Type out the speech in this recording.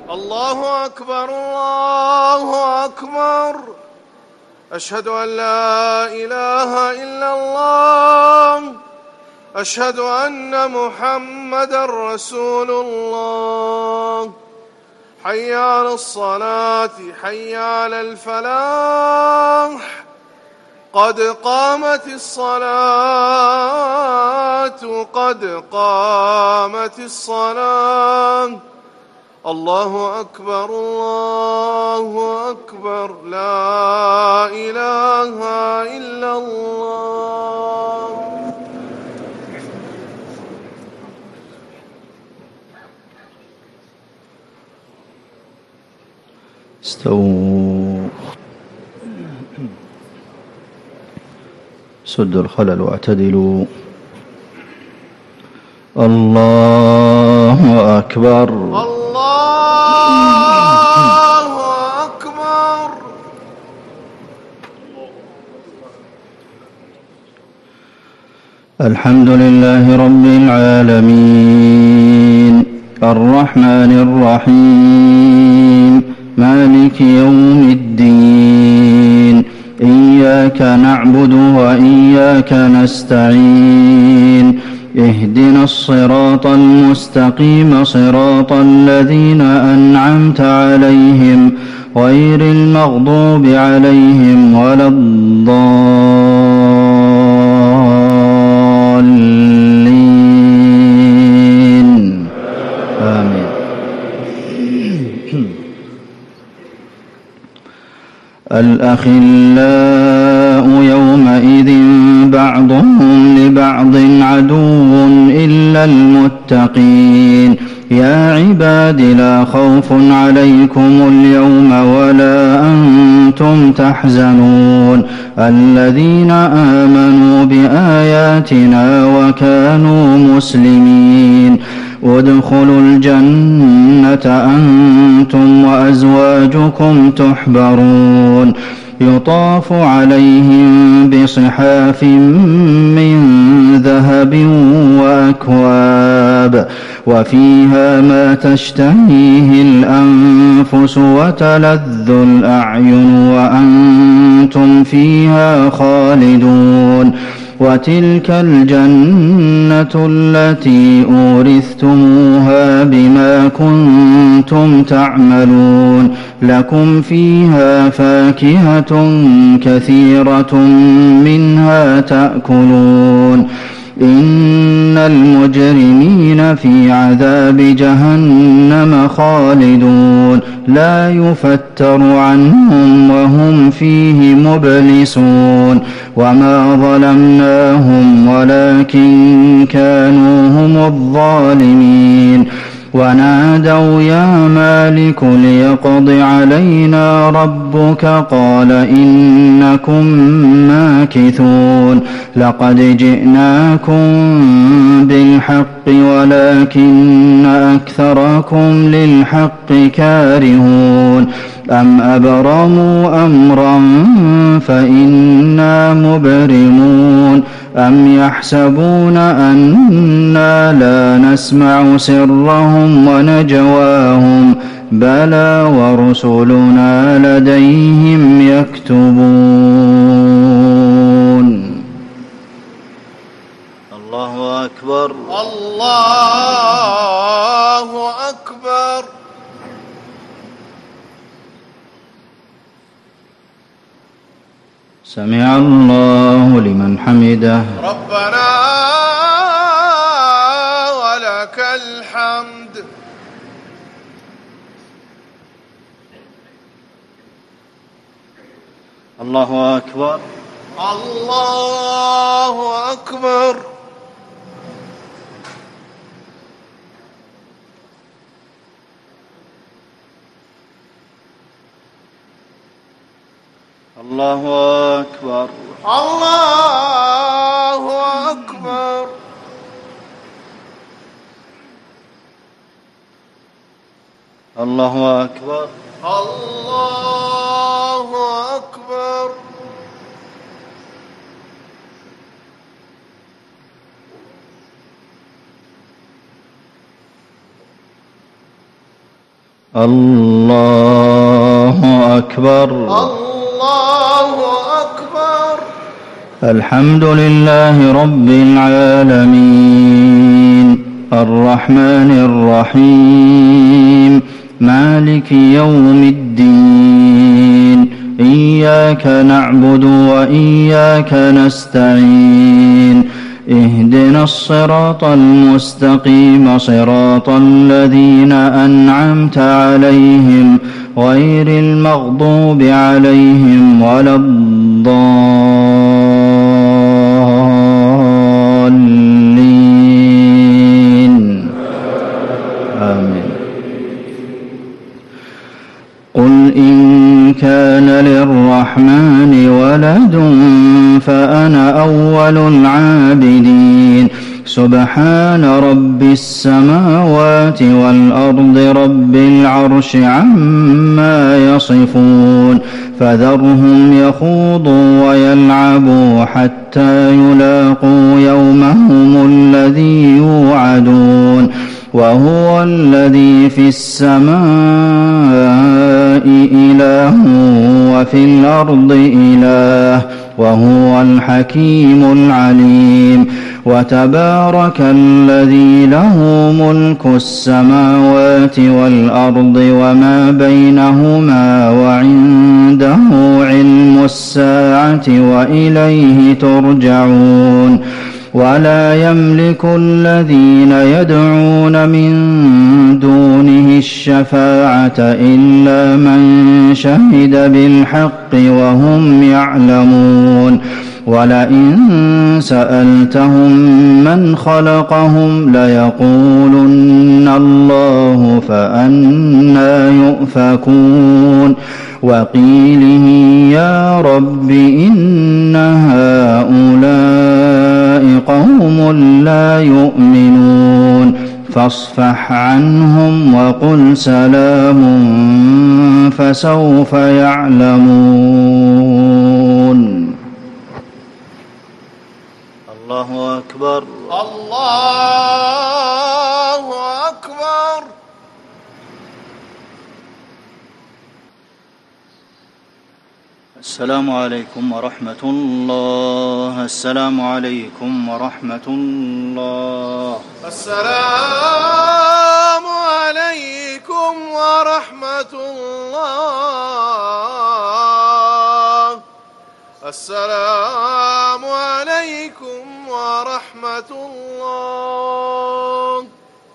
الله أكبر الله أكبر. أشهد أن لا إله إلا الله. أشهد أن محمدًا رسول الله. حي على الصلاة حي على الفلاح. قد قامت الصلاة قد قامت الصلاة. الله أكبر الله أكبر. لا إله إلا الله. استووا، سدوا الخلل واعتدلوا. الله أكبر الله أكبر. الحمد لله رب العالمين الرحمن الرحيم مالك يوم الدين. إياك نعبد وإياك نستعين. اهدنا الصراط المستقيم صراط الذين أنعمت عليهم غير المغضوب عليهم ولا الضالين. آمين. الأخلاء يومئذ بعضهم لبعض عدو إلا المتقين. يا عباد لا خوف عليكم اليوم ولا أنتم تحزنون الذين آمنوا بآياتنا وكانوا مسلمين. ادخلوا الجنة أنتم وأزواجكم تحبرون. يطاف عليهم بصحاف من ذهب وأكواب وفيها ما تشتهيه الأنفس وتلذ الأعين وأنتم فيها خالدون. وتلك الجنة التي أورثتموها بما كنتم تعملون. لكم فيها فاكهة كثيرة منها تأكلون. إن المجرمين في عذاب جهنم خالدون لا يفتر عنهم وهم فيه مبلسون. وما ظلمناهم ولكن كانوا هم الظالمين. ونادوا يا مالك ليقض علينا ربك قال إنكم ماكثون. لقد جئناكم بالحق ولكن أكثركم للحق كارهون. أم أبرموا أمرا فإنا مبرمون. أم يحسبون أنا لا نسمع سرهم ونجواهم بلى ورسلنا لديهم يكتبون. الله أكبر الله أكبر. سمع الله لمن حمده. ربنا ولك الحمد. الله أكبر الله أكبر. الله أكبر الله أكبر. الله أكبر الله أكبر. الله أكبر. الله أكبر. الحمد لله رب العالمين الرحمن الرحيم مالك يوم الدين إياك نعبد وإياك نستعين اهدنا الصراط المستقيم صراط الذين أنعمت عليهم غير المغضوب عليهم ولا الضالين آمين. قل إن كان للرحمن ولد فأنا أول العابدين سبحان رب السماوات والأرض رب العرش عما يصفون فذرهم يخوضوا ويلعبوا حتى يلاقوا يومهم الذي يوعدون وهو الذي في السماء إله وفي الأرض إله وهو الحكيم العليم وتبارك الذي له ملك السماوات والأرض وما بينهما وعنده علم الساعة وإليه ترجعون ولا يملك الذين يدعون من دونه الشفاعة إلا من شهد بالحق وهم يعلمون ولئن سألتهم من خلقهم ليقولن الله فأنى يؤفكون وقيله يا رب إن هؤلاء قوم لا يؤمنون فاصفح عنهم وقل سلام فسوف يعلمون. الله أكبر. الله أكبر. السلام عليكم ورحمة الله. السلام عليكم ورحمة الله. السلام عليكم ورحمة الله. السلام عليكم ورحمة الله.